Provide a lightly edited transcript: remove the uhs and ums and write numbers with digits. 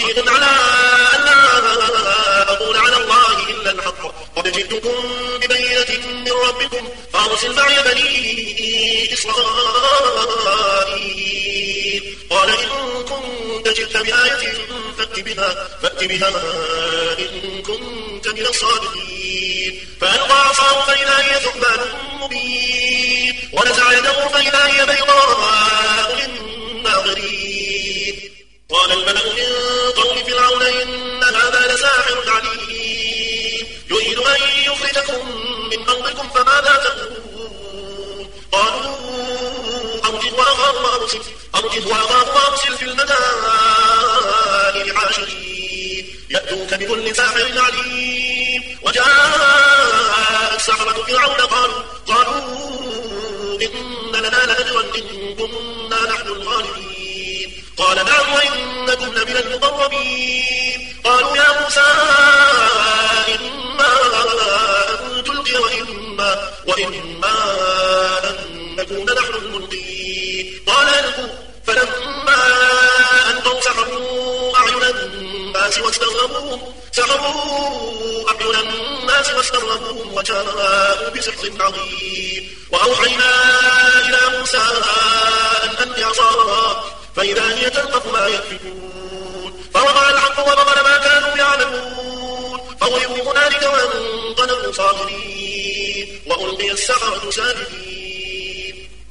حقيق على أن لا أقول على الله إلا الحق قد جئتكم ببينة من ربكم فأرسل معي بني إسرائيل قال إن كنت جئت بآية فأت بها إن كنت من الصادقين فألقى عصاه فإذا هي ثعبان مبين ونزع يده فإذا هي بيضاء للناظرين قال الملأ من قوم فرعون إن هذا لساحر عليم يريد أن يخرجكم من أرضكم فماذا تقولون قالوا أرجه وأخاه وأرسل في المدائن حاشرين يأتوك بكل ساحر عليم وجاء السحرة فرعون قالوا إن لنا لأجرا إن كنا نحن الغالبين قال نعم وإنكم لمن المقربين قالوا يا موسى إما أن تلقي وإما أن نكون نحن الملقين قال ألقوا فلما ألقوا سحروا أعين الناس واستغربوهم وجاءوا بسحر عظيم وأوحينا إلى موسى أن ألق عصاها فإذا هي تلقف ما يأفكون فوقع الحق وبطل ما كانوا يعملون فغلبوا هنالك وانقلبوا صاغرين وألقي السحرة ساجدين